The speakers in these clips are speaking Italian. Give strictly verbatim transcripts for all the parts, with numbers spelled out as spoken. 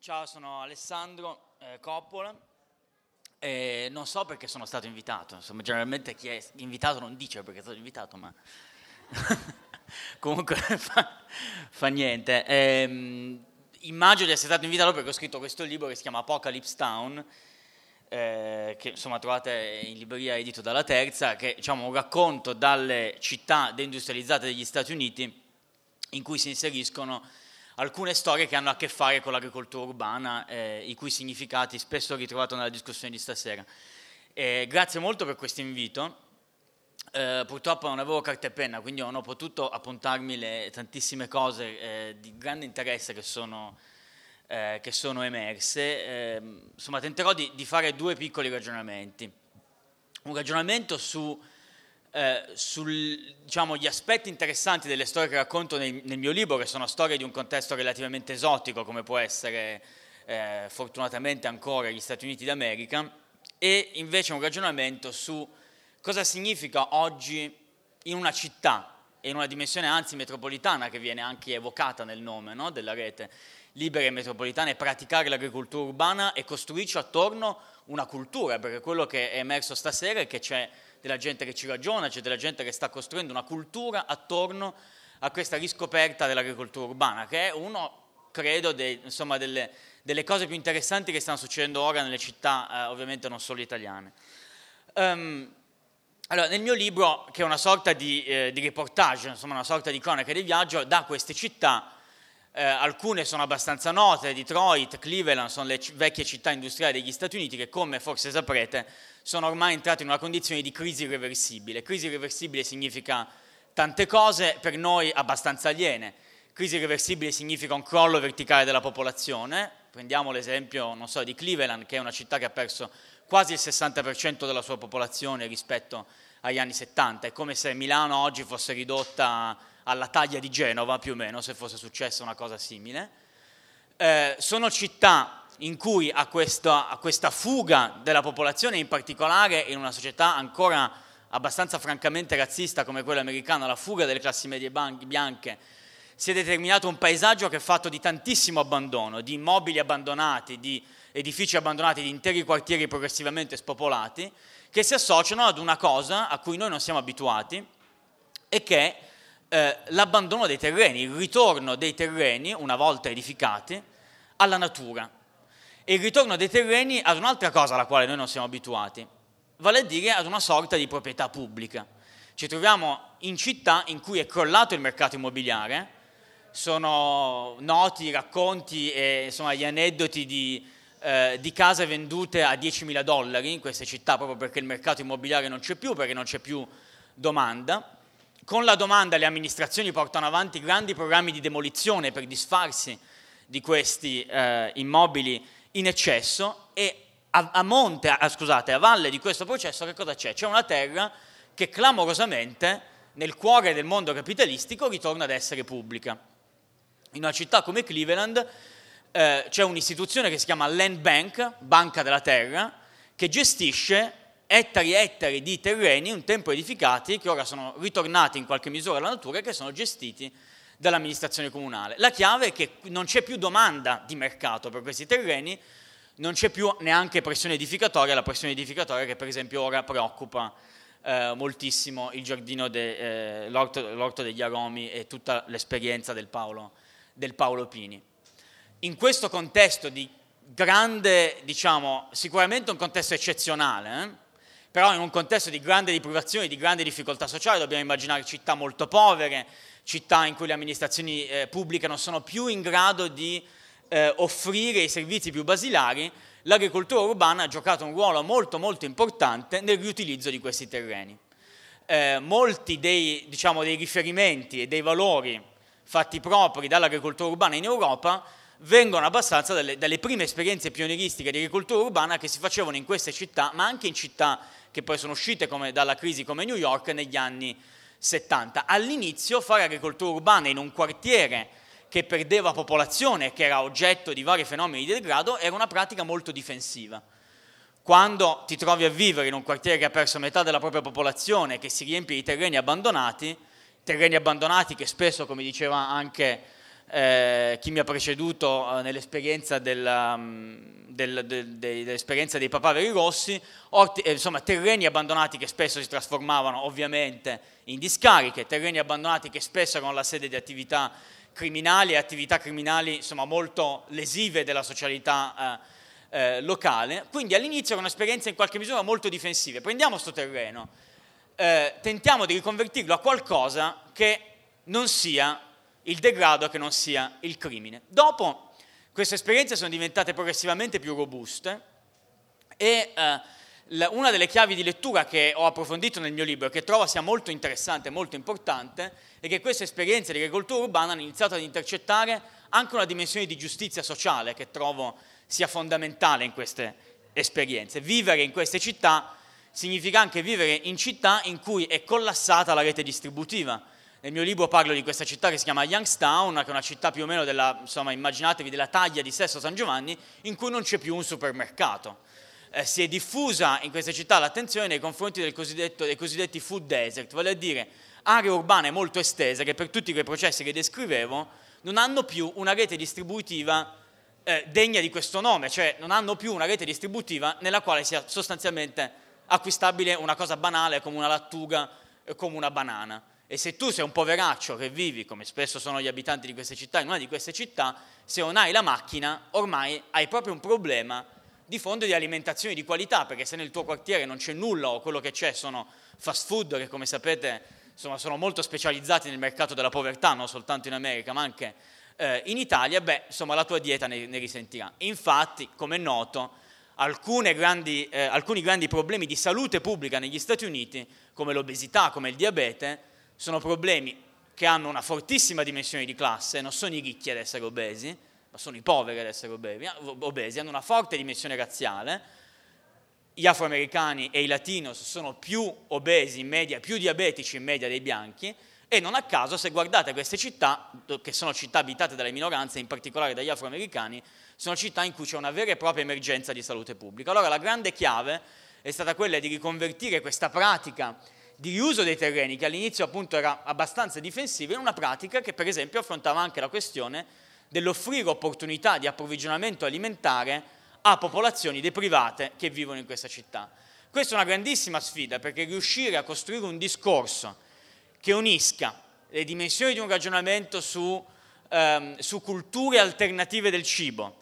Ciao, sono Alessandro eh, Coppola e non so perché sono stato invitato, insomma generalmente chi è invitato non dice perché è stato invitato, ma comunque fa, fa niente. Ehm, immagino di essere stato invitato perché ho scritto questo libro che si chiama Apocalypse Town, eh, che insomma trovate in libreria edito dalla Terza, che è diciamo, un racconto dalle città deindustrializzate degli Stati Uniti in cui si inseriscono alcune storie che hanno a che fare con l'agricoltura urbana, eh, i cui significati spesso ho ritrovato nella discussione di stasera. Eh, grazie molto per questo invito. Eh, purtroppo non avevo carta e penna, quindi non ho potuto appuntarmi le tantissime cose eh, di grande interesse che sono, eh, che sono emerse. Eh, insomma, tenterò di, di fare due piccoli ragionamenti. Un ragionamento su Eh, sugli diciamo, aspetti interessanti delle storie che racconto nel, nel mio libro, che sono storie di un contesto relativamente esotico, come può essere eh, fortunatamente ancora gli Stati Uniti d'America, e invece un ragionamento su cosa significa oggi in una città, e in una dimensione anzi metropolitana, che viene anche evocata nel nome, no, della rete libera e metropolitana, e praticare l'agricoltura urbana e costruirci attorno una cultura, perché quello che è emerso stasera è che c'è della gente che ci ragiona, c'è della gente che sta costruendo una cultura attorno a questa riscoperta dell'agricoltura urbana, che è uno, credo, dei, insomma, delle, delle cose più interessanti che stanno succedendo ora nelle città, eh, ovviamente non solo italiane. Um, allora, nel mio libro, che è una sorta di, eh, di reportage, insomma una sorta di cronaca di viaggio, da queste città, eh, alcune sono abbastanza note, Detroit, Cleveland, sono le c- vecchie città industriali degli Stati Uniti che, come forse saprete, sono ormai entrate in una condizione di crisi irreversibile. Crisi irreversibile significa tante cose, per noi abbastanza aliene. Crisi irreversibile significa un crollo verticale della popolazione. Prendiamo l'esempio, non so, di Cleveland, che è una città che ha perso quasi il sessanta per cento della sua popolazione rispetto agli anni settanta. È come se Milano oggi fosse ridotta alla taglia di Genova, più o meno, se fosse successa una cosa simile. Eh, sono città in cui a questa, a questa fuga della popolazione, in particolare in una società ancora abbastanza francamente razzista come quella americana, la fuga delle classi medie bianche, si è determinato un paesaggio che è fatto di tantissimo abbandono, di immobili abbandonati, di edifici abbandonati, di interi quartieri progressivamente spopolati, che si associano ad una cosa a cui noi non siamo abituati, e che è eh, l'abbandono dei terreni, il ritorno dei terreni, una volta edificati, alla natura. E il ritorno dei terreni ad un'altra cosa alla quale noi non siamo abituati, vale a dire ad una sorta di proprietà pubblica. Ci troviamo in città in cui è crollato il mercato immobiliare, sono noti i racconti e insomma, gli aneddoti di, eh, di case vendute a diecimila dollari in queste città, proprio perché il mercato immobiliare non c'è più, perché non c'è più domanda. Con la domanda le amministrazioni portano avanti grandi programmi di demolizione per disfarsi di questi eh, immobili in eccesso, e a, a monte, a, scusate, a valle di questo processo che cosa c'è? C'è una terra che clamorosamente nel cuore del mondo capitalistico ritorna ad essere pubblica. In una città come Cleveland eh, c'è un'istituzione che si chiama Land Bank, Banca della Terra, che gestisce ettari e ettari di terreni un tempo edificati, che ora sono ritornati in qualche misura alla natura e che sono gestiti dall'amministrazione comunale. La chiave è che non c'è più domanda di mercato per questi terreni, non c'è più neanche pressione edificatoria, la pressione edificatoria che per esempio ora preoccupa eh, moltissimo il giardino, de, eh, l'orto, l'orto degli aromi e tutta l'esperienza del Paolo, del Paolo Pini. In questo contesto di grande, diciamo, sicuramente un contesto eccezionale, eh? Però in un contesto di grande deprivazione, di grande difficoltà sociale, dobbiamo immaginare città molto povere, città in cui le amministrazioni eh, pubbliche non sono più in grado di eh, offrire i servizi più basilari. L'agricoltura urbana ha giocato un ruolo molto molto importante nel riutilizzo di questi terreni. Eh, molti dei, diciamo, dei riferimenti e dei valori fatti propri dall'agricoltura urbana in Europa vengono abbastanza dalle, dalle prime esperienze pionieristiche di agricoltura urbana che si facevano in queste città, ma anche in città che poi sono uscite come, dalla crisi come New York negli anni settanta. All'inizio fare agricoltura urbana in un quartiere che perdeva popolazione, che era oggetto di vari fenomeni di degrado, era una pratica molto difensiva. Quando ti trovi a vivere in un quartiere che ha perso metà della propria popolazione, che si riempie di terreni abbandonati, terreni abbandonati che spesso, come diceva anche eh, chi mi ha preceduto eh, nell'esperienza della, del, del, del, dell'esperienza dei papaveri rossi, orti, eh, insomma terreni abbandonati che spesso si trasformavano ovviamente in discariche, terreni abbandonati che spesso erano la sede di attività criminali e attività criminali insomma molto lesive della socialità eh, eh, locale. Quindi all'inizio era un'esperienza in qualche misura molto difensiva. Prendiamo sto terreno, eh, tentiamo di riconvertirlo a qualcosa che non sia il degrado, che non sia il crimine. Dopo queste esperienze sono diventate progressivamente più robuste e eh, la, una delle chiavi di lettura che ho approfondito nel mio libro e che trovo sia molto interessante e molto importante è che queste esperienze di agricoltura urbana hanno iniziato ad intercettare anche una dimensione di giustizia sociale che trovo sia fondamentale in queste esperienze. Vivere in queste città significa anche vivere in città in cui è collassata la rete distributiva. Nel mio libro parlo di questa città che si chiama Youngstown, che è una città più o meno della, insomma, immaginatevi della taglia di Sesto San Giovanni, in cui non c'è più un supermercato. Eh, si è diffusa in queste città l'attenzione nei confronti del cosiddetto, dei cosiddetti food desert, vale a dire aree urbane molto estese che per tutti quei processi che descrivevo non hanno più una rete distributiva eh, degna di questo nome, cioè non hanno più una rete distributiva nella quale sia sostanzialmente acquistabile una cosa banale come una lattuga, eh, come una banana. E se tu sei un poveraccio che vivi, come spesso sono gli abitanti di queste città, in una di queste città, se non hai la macchina, ormai hai proprio un problema di fondo di alimentazione di qualità, perché se nel tuo quartiere non c'è nulla o quello che c'è sono fast food che, come sapete, insomma, sono molto specializzati nel mercato della povertà, non soltanto in America, ma anche eh, in Italia, beh, insomma, la tua dieta ne, ne risentirà. Infatti, come è noto, alcune grandi, eh, alcuni grandi problemi di salute pubblica negli Stati Uniti, come l'obesità, come il diabete, sono problemi che hanno una fortissima dimensione di classe, non sono i ricchi ad essere obesi, ma sono i poveri ad essere obesi, hanno una forte dimensione razziale. Gli afroamericani e i latinos sono più obesi in media, più diabetici in media dei bianchi, e non a caso, se guardate queste città, che sono città abitate dalle minoranze, in particolare dagli afroamericani, sono città in cui c'è una vera e propria emergenza di salute pubblica. Allora la grande chiave è stata quella di riconvertire questa pratica di riuso dei terreni, che all'inizio appunto era abbastanza difensiva, in una pratica che per esempio affrontava anche la questione dell'offrire opportunità di approvvigionamento alimentare a popolazioni deprivate che vivono in questa città. Questa è una grandissima sfida, perché riuscire a costruire un discorso che unisca le dimensioni di un ragionamento su, ehm, su culture alternative del cibo,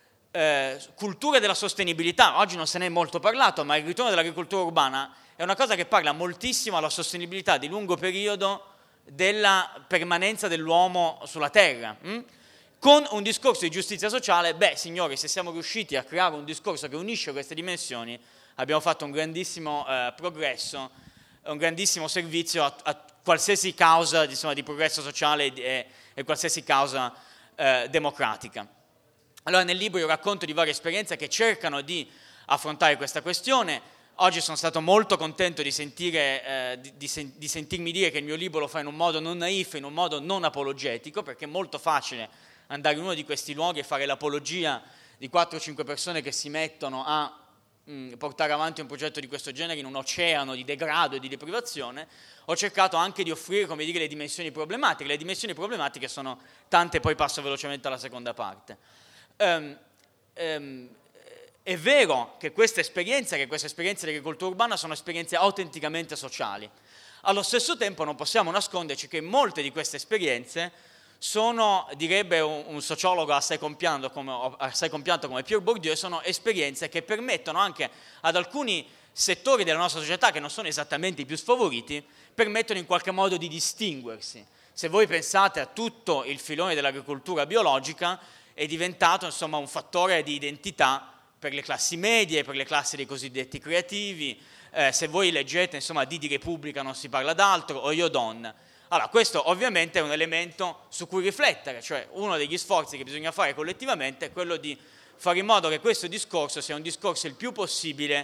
eh, culture della sostenibilità, oggi non se ne è molto parlato, ma il ritorno dell'agricoltura urbana è una cosa che parla moltissimo alla sostenibilità di lungo periodo della permanenza dell'uomo sulla terra. Hm? Con un discorso di giustizia sociale, beh signori, se siamo riusciti a creare un discorso che unisce queste dimensioni, abbiamo fatto un grandissimo eh, progresso, un grandissimo servizio a, a qualsiasi causa, insomma, di progresso sociale e, e qualsiasi causa eh, democratica. Allora nel libro io racconto di varie esperienze che cercano di affrontare questa questione. Oggi sono stato molto contento di, sentire, eh, di, di, sen- di sentirmi dire che il mio libro lo fa in un modo non naif, in un modo non apologetico, perché è molto facile andare in uno di questi luoghi e fare l'apologia di quattro o cinque persone che si mettono a mh, portare avanti un progetto di questo genere in un oceano di degrado e di deprivazione. Ho cercato anche di offrire, come dire, le dimensioni problematiche. Le dimensioni problematiche sono tante, poi passo velocemente alla seconda parte. Um, um, È vero che queste esperienze, che queste esperienze di agricoltura urbana sono esperienze autenticamente sociali. Allo stesso tempo non possiamo nasconderci che molte di queste esperienze sono, direbbe un, un sociologo assai compianto come, assai compianto come Pierre Bourdieu, sono esperienze che permettono anche ad alcuni settori della nostra società, che non sono esattamente i più sfavoriti, permettono in qualche modo di distinguersi. Se voi pensate a tutto il filone dell'agricoltura biologica, è diventato insomma un fattore di identità per le classi medie, per le classi dei cosiddetti creativi. Eh, se voi leggete, insomma, Didi Repubblica non si parla d'altro, o Io Donna. Allora, questo ovviamente è un elemento su cui riflettere, cioè uno degli sforzi che bisogna fare collettivamente è quello di fare in modo che questo discorso sia un discorso il più possibile,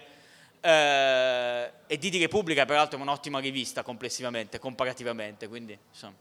eh, e Didi Repubblica peraltro è un'ottima rivista complessivamente, comparativamente, quindi insomma...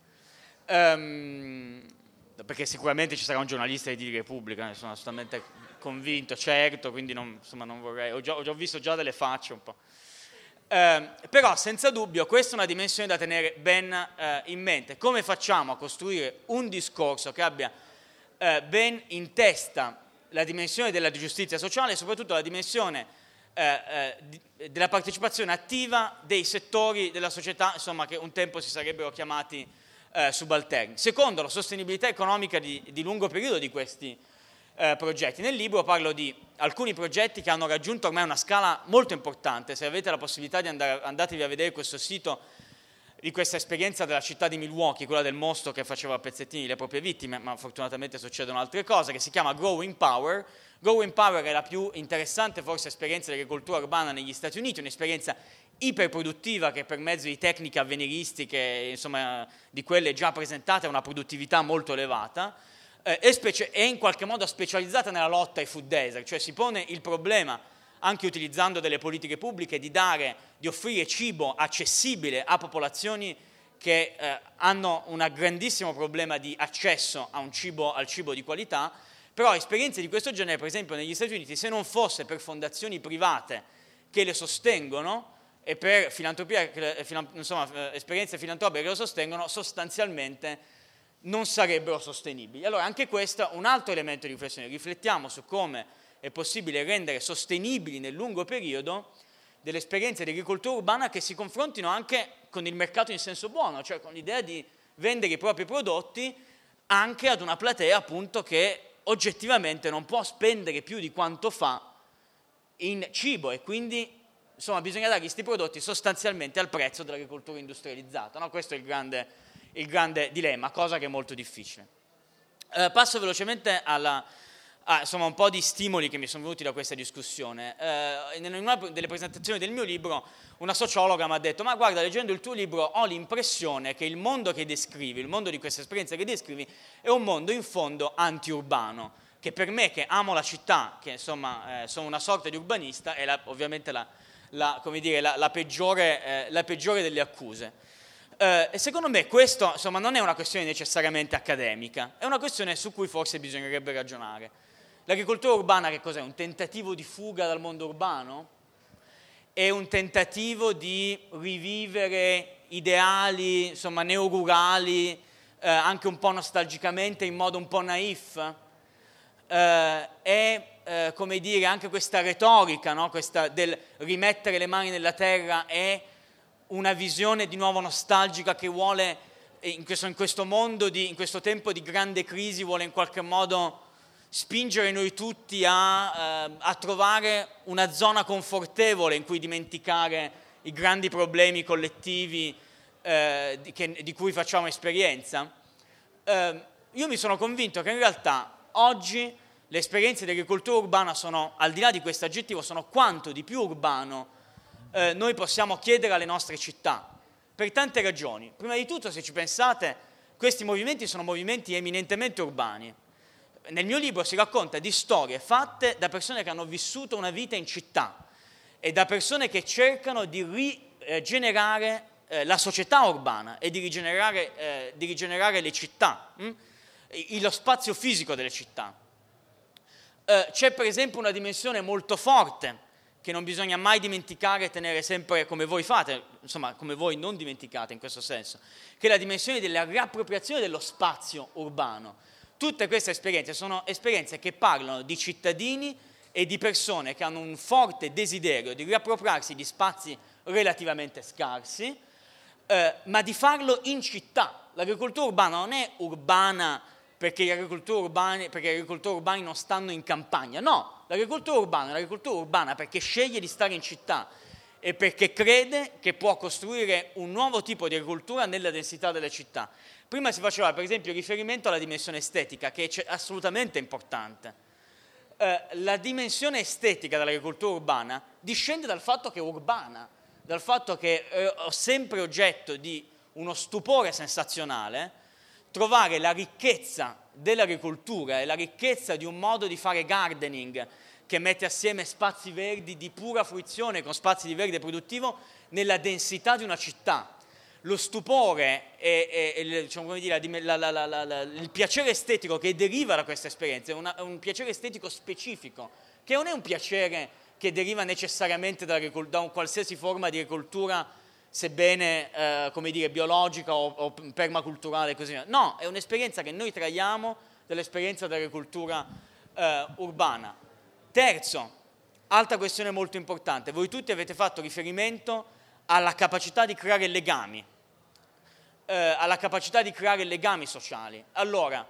Um, perché sicuramente ci sarà un giornalista di Didi Repubblica, ne sono assolutamente convinto, certo, quindi non, insomma, non vorrei, ho già, ho già visto già delle facce un po'. Eh, però senza dubbio questa è una dimensione da tenere ben eh, in mente. Come facciamo a costruire un discorso che abbia eh, ben in testa la dimensione della giustizia sociale e soprattutto la dimensione eh, eh, di, della partecipazione attiva dei settori della società, insomma, che un tempo si sarebbero chiamati eh, subalterni. Secondo, la sostenibilità economica di, di lungo periodo di questi eh, progetti. Nel libro parlo di alcuni progetti che hanno raggiunto ormai una scala molto importante. Se avete la possibilità di andare, andatevi a vedere questo sito di questa esperienza della città di Milwaukee, quella del mostro che faceva a pezzettini le proprie vittime, ma fortunatamente succedono altre cose, che si chiama Growing Power. Growing Power è la più interessante forse esperienza di agricoltura urbana negli Stati Uniti, un'esperienza iperproduttiva che per mezzo di tecniche avveniristiche, insomma, di quelle già presentate, ha una produttività molto elevata, eh, è, specie- è in qualche modo specializzata nella lotta ai food desert, cioè si pone il problema, anche utilizzando delle politiche pubbliche, di dare, di offrire cibo accessibile a popolazioni che eh, hanno un grandissimo problema di accesso a un cibo, al cibo di qualità. Però esperienze di questo genere, per esempio negli Stati Uniti, se non fosse per fondazioni private che le sostengono e per filantropia, insomma, esperienze filantropiche che lo sostengono, sostanzialmente non sarebbero sostenibili. Allora anche questo è un altro elemento di riflessione. Riflettiamo su come è possibile rendere sostenibili nel lungo periodo delle esperienze di agricoltura urbana che si confrontino anche con il mercato in senso buono, cioè con l'idea di vendere i propri prodotti anche ad una platea appunto che oggettivamente non può spendere più di quanto fa in cibo e quindi insomma bisogna dare questi prodotti sostanzialmente al prezzo dell'agricoltura industrializzata, no? Questo è il grande, il grande dilemma, cosa che è molto difficile. Eh, passo velocemente alla, a, insomma, un po' di stimoli che mi sono venuti da questa discussione. Eh, in una delle presentazioni del mio libro una sociologa mi ha detto: ma guarda, leggendo il tuo libro ho l'impressione che il mondo che descrivi, il mondo di questa esperienza che descrivi, è un mondo in fondo anti-urbano, che per me, che amo la città, che insomma eh, sono una sorta di urbanista, è la, ovviamente la, la, come dire, la, la, peggiore, eh, la peggiore delle accuse. Eh, e secondo me questo insomma, non è una questione necessariamente accademica, è una questione su cui forse bisognerebbe ragionare. L'agricoltura urbana che cos'è? Un tentativo di fuga dal mondo urbano? È un tentativo di rivivere ideali, insomma, neorurali, eh, anche un po' nostalgicamente, in modo un po' naif? Eh, è, eh, come dire, anche questa retorica, no? Questa del rimettere le mani nella terra, è una visione di nuovo nostalgica che vuole, in questo, in questo mondo, di, in questo tempo di grande crisi, vuole in qualche modo spingere noi tutti a, eh, a trovare una zona confortevole in cui dimenticare i grandi problemi collettivi eh, di, che, di cui facciamo esperienza. Eh, io mi sono convinto che in realtà oggi le esperienze di agricoltura urbana sono, al di là di questo aggettivo, sono quanto di più urbano eh, noi possiamo chiedere alle nostre città, per tante ragioni. Prima di tutto, se ci pensate, questi movimenti sono movimenti eminentemente urbani. Nel mio libro si racconta di storie fatte da persone che hanno vissuto una vita in città e da persone che cercano di rigenerare eh, la società urbana e di rigenerare, eh, di rigenerare le città, hm? lo spazio fisico delle città. Eh, c'è per esempio una dimensione molto forte che non bisogna mai dimenticare e tenere sempre, come voi fate, insomma come voi non dimenticate in questo senso, che è la dimensione della riappropriazione dello spazio urbano. Tutte queste esperienze sono esperienze che parlano di cittadini e di persone che hanno un forte desiderio di riappropriarsi di spazi relativamente scarsi, eh, ma di farlo in città. L'agricoltura urbana non è urbana perché gli agricoltori urbani, perché gli agricoltori urbani non stanno in campagna, no, l'agricoltura urbana è l'agricoltura urbana perché sceglie di stare in città e perché crede che può costruire un nuovo tipo di agricoltura nella densità delle città. Prima si faceva per esempio riferimento alla dimensione estetica, che è assolutamente importante. Eh, la dimensione estetica dell'agricoltura urbana discende dal fatto che è urbana, dal fatto che eh, ho sempre oggetto di uno stupore sensazionale trovare la ricchezza dell'agricoltura e la ricchezza di un modo di fare gardening che mette assieme spazi verdi di pura fruizione con spazi di verde produttivo nella densità di una città. Lo stupore e, e, e diciamo, come dire, la, la, la, la, il piacere estetico che deriva da questa esperienza è, una, è un piacere estetico specifico, che non è un piacere che deriva necessariamente da un qualsiasi forma di agricoltura, sebbene eh, come dire, biologica o, o permaculturale e così via. No, è un'esperienza che noi traiamo dall'esperienza dell'agricoltura eh, urbana. Terzo, altra questione molto importante, voi tutti avete fatto riferimento alla capacità di creare legami, eh, alla capacità di creare legami sociali. Allora,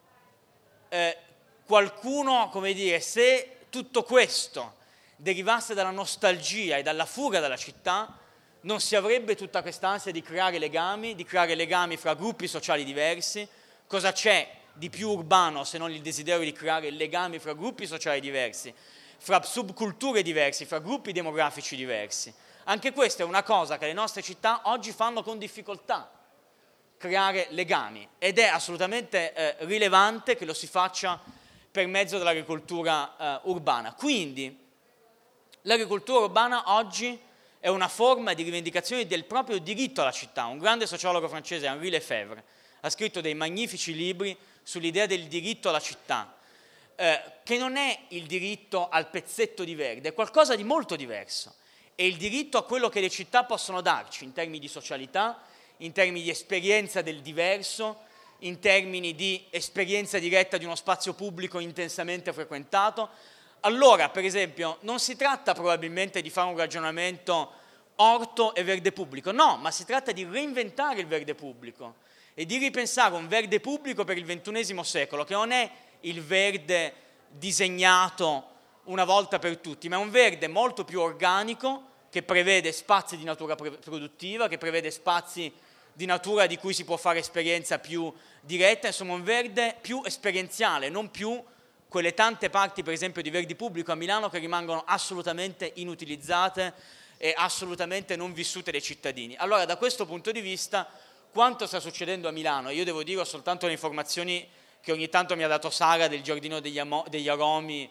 eh, qualcuno, come dire, se tutto questo derivasse dalla nostalgia e dalla fuga dalla città, non si avrebbe tutta questa ansia di creare legami, di creare legami fra gruppi sociali diversi. Cosa c'è di più urbano se non il desiderio di creare legami fra gruppi sociali diversi, fra subculture diverse, fra gruppi demografici diversi? Anche questa è una cosa che le nostre città oggi fanno con difficoltà, creare legami, ed è assolutamente eh, rilevante che lo si faccia per mezzo dell'agricoltura eh, urbana. Quindi l'agricoltura urbana oggi è una forma di rivendicazione del proprio diritto alla città. Un grande sociologo francese, Henri Lefebvre, ha scritto dei magnifici libri sull'idea del diritto alla città, eh, che non è il diritto al pezzetto di verde, è qualcosa di molto diverso. È il diritto a quello che le città possono darci in termini di socialità, in termini di esperienza del diverso, in termini di esperienza diretta di uno spazio pubblico intensamente frequentato. Allora, per esempio, non si tratta probabilmente di fare un ragionamento orto e verde pubblico, no, ma si tratta di reinventare il verde pubblico e di ripensare un verde pubblico per il ventunesimo secolo, che non è il verde disegnato una volta per tutti, ma è un verde molto più organico, che prevede spazi di natura produttiva, che prevede spazi di natura di cui si può fare esperienza più diretta, insomma un verde più esperienziale, non più quelle tante parti, per esempio, di verdi pubblico a Milano che rimangono assolutamente inutilizzate e assolutamente non vissute dai cittadini. Allora, da questo punto di vista, quanto sta succedendo a Milano? Io devo dire, ho soltanto le informazioni che ogni tanto mi ha dato Sara del Giardino degli, Amo- degli Aromi,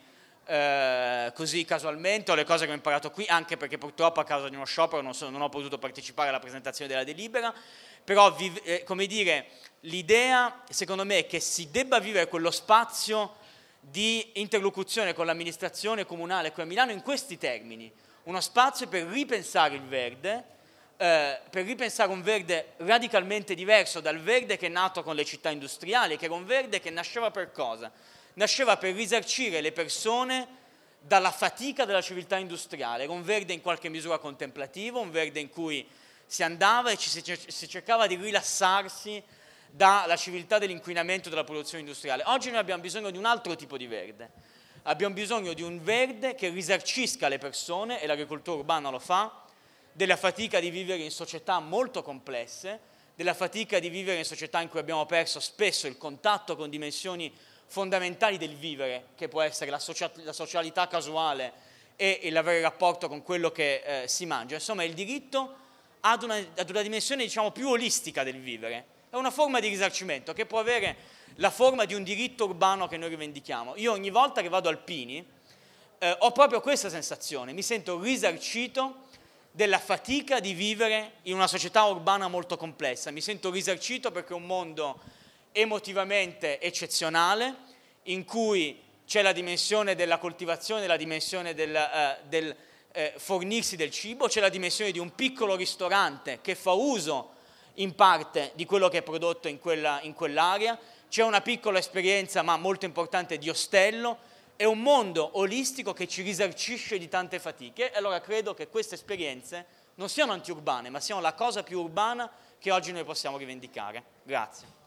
eh, così casualmente, o le cose che ho imparato qui, anche perché purtroppo a causa di uno sciopero non, so, non ho potuto partecipare alla presentazione della delibera, però, vi, eh, come dire, l'idea, secondo me, è che si debba vivere quello spazio di interlocuzione con l'amministrazione comunale qui a Milano in questi termini, uno spazio per ripensare il verde, eh, per ripensare un verde radicalmente diverso dal verde che è nato con le città industriali, che era un verde che nasceva per cosa? Nasceva per risarcire le persone dalla fatica della civiltà industriale, era un verde in qualche misura contemplativo, un verde in cui si andava e ci si, si cercava di rilassarsi dalla civiltà dell'inquinamento della produzione industriale. Oggi noi abbiamo bisogno di un altro tipo di verde, abbiamo bisogno di un verde che risarcisca le persone, e l'agricoltura urbana lo fa, della fatica di vivere in società molto complesse, della fatica di vivere in società in cui abbiamo perso spesso il contatto con dimensioni fondamentali del vivere, che può essere la, socia- la socialità casuale e l'avere rapporto con quello che eh, si mangia. Insomma, il diritto ad una, ad una dimensione, diciamo, più olistica del vivere. È una forma di risarcimento che può avere la forma di un diritto urbano che noi rivendichiamo. Io ogni volta che vado al Pini eh, ho proprio questa sensazione, mi sento risarcito della fatica di vivere in una società urbana molto complessa, mi sento risarcito perché è un mondo emotivamente eccezionale, in cui c'è la dimensione della coltivazione, la dimensione del, eh, del eh, fornirsi del cibo, c'è la dimensione di un piccolo ristorante che fa uso in parte di quello che è prodotto in, quella, in quell'area, c'è una piccola esperienza ma molto importante di ostello, è un mondo olistico che ci risarcisce di tante fatiche, e allora credo che queste esperienze non siano antiurbane, ma siano la cosa più urbana che oggi noi possiamo rivendicare. Grazie.